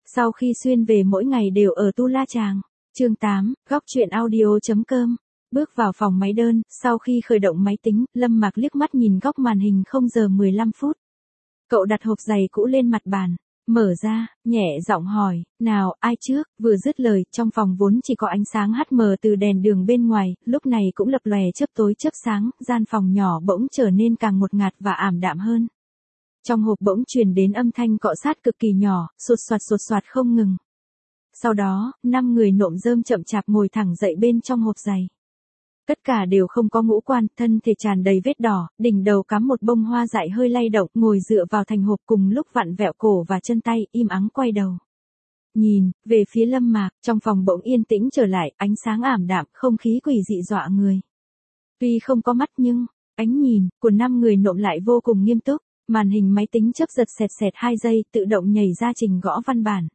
Sau khi xuyên về mỗi ngày đều ở Tu La Chàng. Chương 8, góc truyện audio.com. Bước vào phòng máy đơn, sau khi khởi động máy tính, Lâm Mạc liếc mắt nhìn góc màn hình 0 giờ 15 phút. Cậu đặt hộp giày cũ lên mặt bàn, mở ra, nhẹ giọng hỏi, nào, ai trước, vừa dứt lời, trong phòng vốn chỉ có ánh sáng hắt mờ từ đèn đường bên ngoài, lúc này cũng lập lòe chớp tối chớp sáng, gian phòng nhỏ bỗng trở nên càng ngột ngạt và ảm đạm hơn. Trong hộp bỗng truyền đến âm thanh cọ sát cực kỳ nhỏ, sột soạt không ngừng. Sau đó, 5 người nộm rơm chậm chạp ngồi thẳng dậy bên trong hộp giày. Tất cả đều không có ngũ quan, thân thể tràn đầy vết đỏ, đỉnh đầu cắm một bông hoa dại hơi lay động, ngồi dựa vào thành hộp cùng lúc vặn vẹo cổ và chân tay, im ắng quay đầu. Nhìn, về phía Lâm Mạc, trong phòng bỗng yên tĩnh trở lại, ánh sáng ảm đạm, không khí quỷ dị dọa người. Tuy không có mắt nhưng, ánh nhìn của 5 người nộm lại vô cùng nghiêm túc, màn hình máy tính chớp giật sẹt 2 giây, tự động nhảy ra trình gõ văn bản.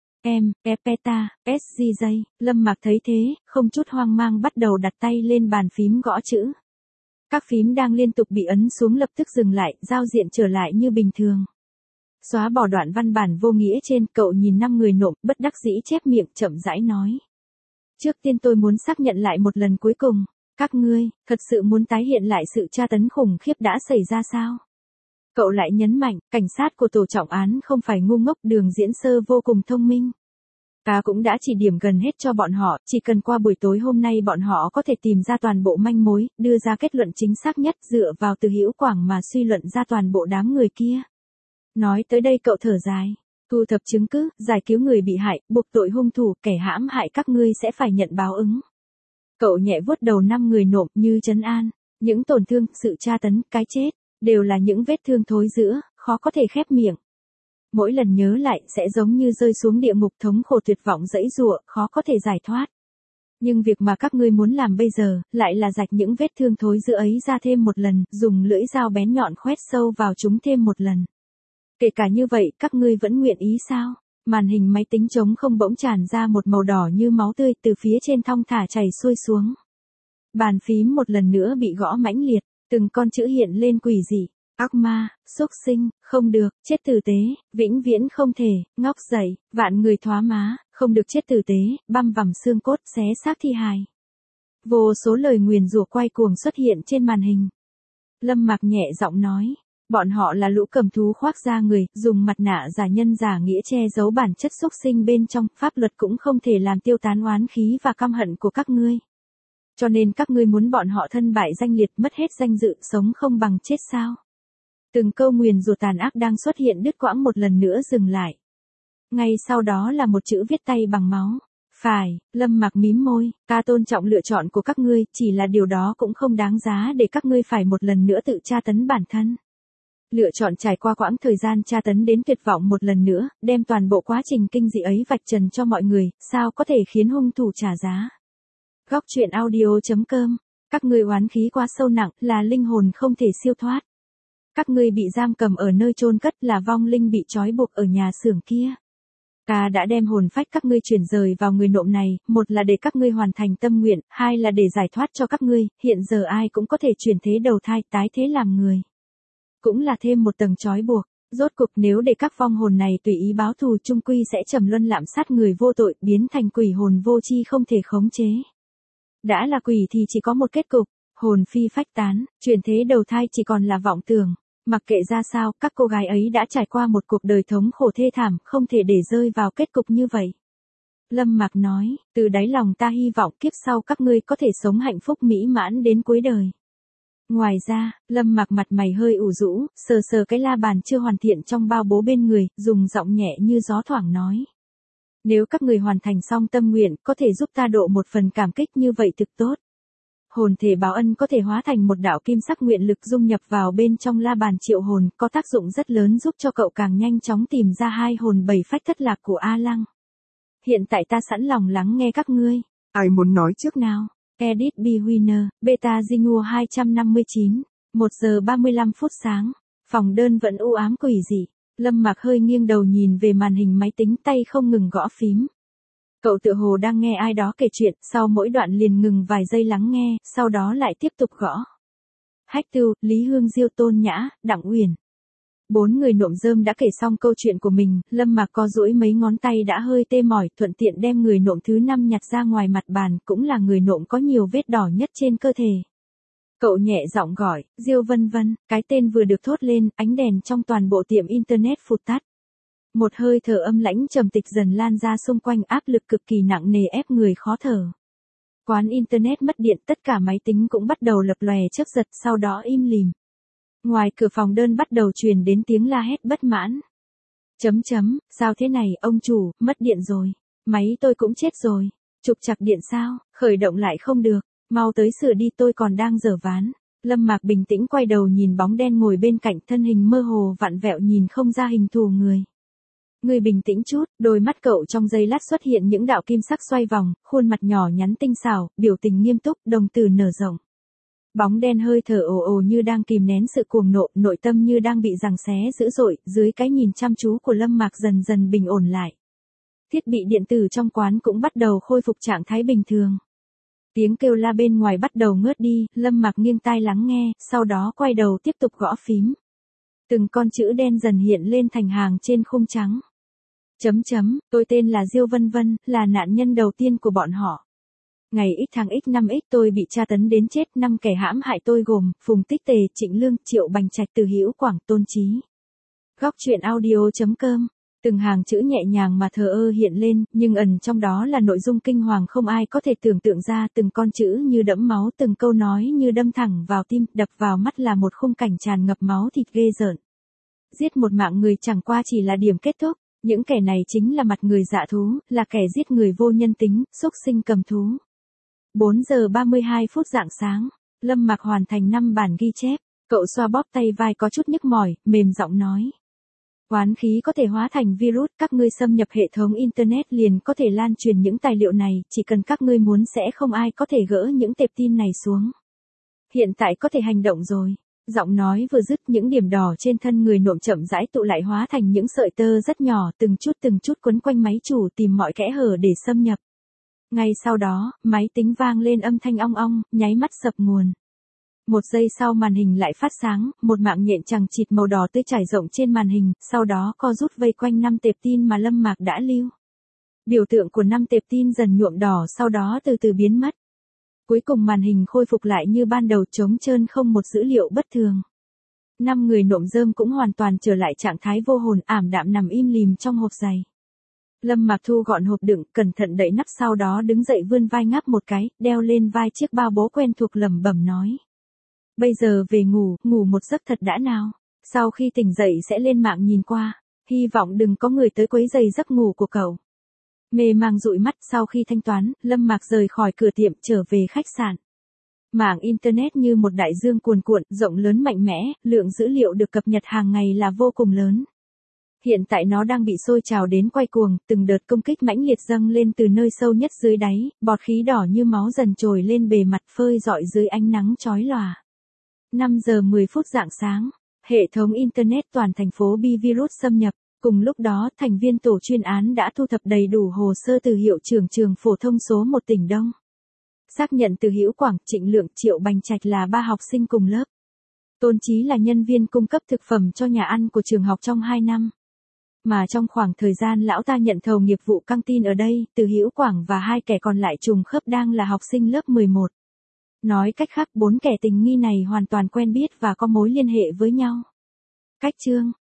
Peta, SGJ, Lâm Mạc thấy thế, không chút hoang mang bắt đầu đặt tay lên bàn phím gõ chữ. Các phím đang liên tục bị ấn xuống lập tức dừng lại, giao diện trở lại như bình thường. Xóa bỏ đoạn văn bản vô nghĩa trên, cậu nhìn 5 người nộm, bất đắc dĩ chép miệng chậm rãi nói. Trước tiên tôi muốn xác nhận lại một lần cuối cùng, các ngươi, thật sự muốn tái hiện lại sự tra tấn khủng khiếp đã xảy ra sao? Cậu lại nhấn mạnh, cảnh sát của tổ trọng án không phải ngu ngốc, Đường Diễn Sơ vô cùng thông minh. Ta cũng đã chỉ điểm gần hết cho bọn họ, chỉ cần qua buổi tối hôm nay bọn họ có thể tìm ra toàn bộ manh mối, đưa ra kết luận chính xác nhất dựa vào Từ Hữu Quảng mà suy luận ra toàn bộ đám người kia. Nói tới đây cậu thở dài, thu thập chứng cứ, giải cứu người bị hại, buộc tội hung thủ, kẻ hãm hại các ngươi sẽ phải nhận báo ứng. Cậu nhẹ vuốt đầu 5 người nộm như trấn an, những tổn thương, sự tra tấn, cái chết, đều là những vết thương thối rữa, khó có thể khép miệng. Mỗi lần nhớ lại sẽ giống như rơi xuống địa ngục thống khổ tuyệt vọng dẫy dụa, khó có thể giải thoát. Nhưng việc mà các ngươi muốn làm bây giờ, lại là rạch những vết thương thối rữa ấy ra thêm một lần, dùng lưỡi dao bén nhọn khoét sâu vào chúng thêm một lần. Kể cả như vậy, các ngươi vẫn nguyện ý sao? Màn hình máy tính trống không bỗng tràn ra một màu đỏ như máu tươi từ phía trên thong thả chảy xuôi xuống. Bàn phím một lần nữa bị gõ mãnh liệt, từng con chữ hiện lên quỷ dị. Ác ma, xúc sinh, không được, chết tử tế, vĩnh viễn không thể, ngóc dậy, vạn người thoá má, không được chết tử tế, băm vằm xương cốt, xé xác thi hài. Vô số lời nguyền rủa quay cuồng xuất hiện trên màn hình. Lâm Mạc nhẹ giọng nói, bọn họ là lũ cầm thú khoác da người, dùng mặt nạ giả nhân giả nghĩa che giấu bản chất xúc sinh bên trong, pháp luật cũng không thể làm tiêu tán oán khí và căm hận của các ngươi. Cho nên các ngươi muốn bọn họ thân bại danh liệt, mất hết danh dự, sống không bằng chết sao? Từng câu nguyền rủa tàn ác đang xuất hiện đứt quãng một lần nữa dừng lại. Ngay sau đó là một chữ viết tay bằng máu. Phải, Lâm Mạc mím môi, ta tôn trọng lựa chọn của các ngươi, chỉ là điều đó cũng không đáng giá để các ngươi phải một lần nữa tự tra tấn bản thân. Lựa chọn trải qua quãng thời gian tra tấn đến tuyệt vọng một lần nữa, đem toàn bộ quá trình kinh dị ấy vạch trần cho mọi người, sao có thể khiến hung thủ trả giá. Góc truyện audio.com. Các ngươi oán khí quá sâu nặng, là linh hồn không thể siêu thoát. Các ngươi bị giam cầm ở nơi chôn cất, là vong linh bị trói buộc ở nhà xưởng kia. Ta đã đem hồn phách các ngươi chuyển rời vào người nộm này, một là để các ngươi hoàn thành tâm nguyện, hai là để giải thoát cho các ngươi, hiện giờ ai cũng có thể chuyển thế đầu thai, tái thế làm người. Cũng là thêm một tầng trói buộc, rốt cục nếu để các vong hồn này tùy ý báo thù chung quy sẽ trầm luân lạm sát người vô tội, biến thành quỷ hồn vô tri không thể khống chế. Đã là quỷ thì chỉ có một kết cục, hồn phi phách tán, chuyển thế đầu thai chỉ còn là vọng tưởng. Mặc kệ ra sao, các cô gái ấy đã trải qua một cuộc đời thống khổ thê thảm, không thể để rơi vào kết cục như vậy. Lâm Mạc nói, từ đáy lòng ta hy vọng kiếp sau các ngươi có thể sống hạnh phúc mỹ mãn đến cuối đời. Ngoài ra, Lâm Mạc mặt mày hơi ủ rũ, sờ cái la bàn chưa hoàn thiện trong bao bố bên người, dùng giọng nhẹ như gió thoảng nói. Nếu các người hoàn thành xong tâm nguyện, có thể giúp ta độ một phần cảm kích như vậy thực tốt. Hồn thể báo ân có thể hóa thành một đạo kim sắc nguyện lực dung nhập vào bên trong la bàn triệu hồn, có tác dụng rất lớn giúp cho cậu càng nhanh chóng tìm ra hai hồn bảy phách thất lạc của A Lăng. Hiện tại ta sẵn lòng lắng nghe các ngươi. Ai muốn nói trước nào? Edit B. Winner, Beta Zinua 259, 1 giờ 35 phút sáng. Phòng đơn vẫn u ám quỷ dị. Lâm Mạc hơi nghiêng đầu nhìn về màn hình máy tính, tay không ngừng gõ phím. Cậu tựa hồ đang nghe ai đó kể chuyện, sau mỗi đoạn liền ngừng vài giây lắng nghe, sau đó lại tiếp tục gõ. Hách Tưu, Lý Hương Diêu, Tôn Nhã, Đặng Uyển. 4 người nộm rơm đã kể xong câu chuyện của mình, Lâm Mạc co duỗi mấy ngón tay đã hơi tê mỏi, thuận tiện đem người nộm thứ 5 nhặt ra ngoài mặt bàn, cũng là người nộm có nhiều vết đỏ nhất trên cơ thể. Cậu nhẹ giọng gọi, Diêu Vân Vân, cái tên vừa được thốt lên, ánh đèn trong toàn bộ tiệm internet phụt tắt. Một hơi thở âm lãnh trầm tịch dần lan ra xung quanh, áp lực cực kỳ nặng nề ép người khó thở. Quán internet mất điện, tất cả máy tính cũng bắt đầu lập lòe chớp giật, sau đó im lìm. Ngoài cửa phòng đơn bắt đầu truyền đến tiếng la hét bất mãn. Sao thế này, ông chủ, mất điện rồi. Máy tôi cũng chết rồi. Trục trặc điện sao, khởi động lại không được. Mau tới sửa đi, tôi còn đang dở ván. Lâm Mạc bình tĩnh quay đầu nhìn bóng đen ngồi bên cạnh, thân hình mơ hồ vặn vẹo nhìn không ra hình thù người. Người bình tĩnh chút, đôi mắt cậu trong giây lát xuất hiện những đạo kim sắc xoay vòng, khuôn mặt nhỏ nhắn tinh xảo, biểu tình nghiêm túc, đồng tử nở rộng. Bóng đen hơi thở ồ ồ như đang kìm nén sự cuồng nộ, nội tâm như đang bị giằng xé dữ dội, dưới cái nhìn chăm chú của Lâm Mạc dần dần bình ổn lại. Thiết bị điện tử trong quán cũng bắt đầu khôi phục trạng thái bình thường. Tiếng kêu la bên ngoài bắt đầu ngớt đi, Lâm Mạc nghiêng tai lắng nghe, sau đó quay đầu tiếp tục gõ phím. Từng con chữ đen dần hiện lên thành hàng trên khung trắng. Tôi tên là Diêu Vân Vân, là nạn nhân đầu tiên của bọn họ. Ngày X tháng X năm X tôi bị tra tấn đến chết, 5 kẻ hãm hại tôi gồm Phùng Tích Tề, Trịnh Lương, Triệu Bành Trạch, Từ Hữu Quảng, Tôn Chí. Góc truyện audio.com. Từng hàng chữ nhẹ nhàng mà thờ ơ hiện lên, nhưng ẩn trong đó là nội dung kinh hoàng không ai có thể tưởng tượng ra, từng con chữ như đẫm máu, từng câu nói như đâm thẳng vào tim, đập vào mắt là một khung cảnh tràn ngập máu thịt ghê rợn. Giết một mạng người chẳng qua chỉ là điểm kết thúc, những kẻ này chính là mặt người dạ thú, là kẻ giết người vô nhân tính, xúc sinh cầm thú. 4 giờ 32 phút rạng sáng, Lâm Mạc hoàn thành 5 bản ghi chép, cậu xoa bóp tay vai có chút nhức mỏi, mềm giọng nói. Oán khí có thể hóa thành virus, các ngươi xâm nhập hệ thống internet liền có thể lan truyền những tài liệu này, chỉ cần các ngươi muốn sẽ không ai có thể gỡ những tệp tin này xuống. Hiện tại có thể hành động rồi. Giọng nói vừa dứt, những điểm đỏ trên thân người nộm chậm rãi tụ lại hóa thành những sợi tơ rất nhỏ, từng chút quấn quanh máy chủ tìm mọi kẽ hở để xâm nhập. Ngay sau đó, máy tính vang lên âm thanh ong ong, nháy mắt sập nguồn. Một giây sau màn hình lại phát sáng, một mạng nhện chằng chịt màu đỏ tươi trải rộng trên màn hình, sau đó co rút vây quanh 5 tệp tin mà Lâm Mạc đã lưu. Biểu tượng của 5 tệp tin dần nhuộm đỏ, sau đó từ từ biến mất. Cuối cùng màn hình khôi phục lại như ban đầu, trống trơn không một dữ liệu bất thường. 5 người nộm rơm cũng hoàn toàn trở lại trạng thái vô hồn, ảm đạm nằm im lìm trong hộp giày. Lâm Mạc thu gọn hộp đựng, cẩn thận đậy nắp, sau đó đứng dậy vươn vai ngáp một cái, đeo lên vai chiếc bao bố quen thuộc, lẩm bẩm nói. Bây giờ về ngủ, ngủ một giấc thật đã nào. Sau khi tỉnh dậy sẽ lên mạng nhìn qua, hy vọng đừng có người tới quấy rầy giấc ngủ của cậu. Mê mang dụi mắt, sau khi thanh toán, Lâm Mạc rời khỏi cửa tiệm trở về khách sạn. Mạng internet như một đại dương cuồn cuộn, rộng lớn mạnh mẽ, lượng dữ liệu được cập nhật hàng ngày là vô cùng lớn. Hiện tại nó đang bị sôi trào đến quay cuồng, từng đợt công kích mãnh liệt dâng lên từ nơi sâu nhất dưới đáy, bọt khí đỏ như máu dần trồi lên bề mặt, phơi rọi dưới ánh nắng chói lòa. 5 giờ 10 phút rạng sáng, hệ thống internet toàn thành phố bị virus xâm nhập. Cùng lúc đó, thành viên tổ chuyên án đã thu thập đầy đủ hồ sơ từ hiệu trưởng trường phổ thông số 1 tỉnh Đông. Xác nhận Từ Hữu Quảng, Trịnh Lượng, Triệu Bành Trạch là 3 học sinh cùng lớp. Tôn Chí là nhân viên cung cấp thực phẩm cho nhà ăn của trường học trong 2 năm. Mà trong khoảng thời gian lão ta nhận thầu nghiệp vụ căng tin ở đây, Từ Hữu Quảng và 2 kẻ còn lại trùng khớp đang là học sinh lớp 11. Nói cách khác, 4 kẻ tình nghi này hoàn toàn quen biết và có mối liên hệ với nhau. Cách chương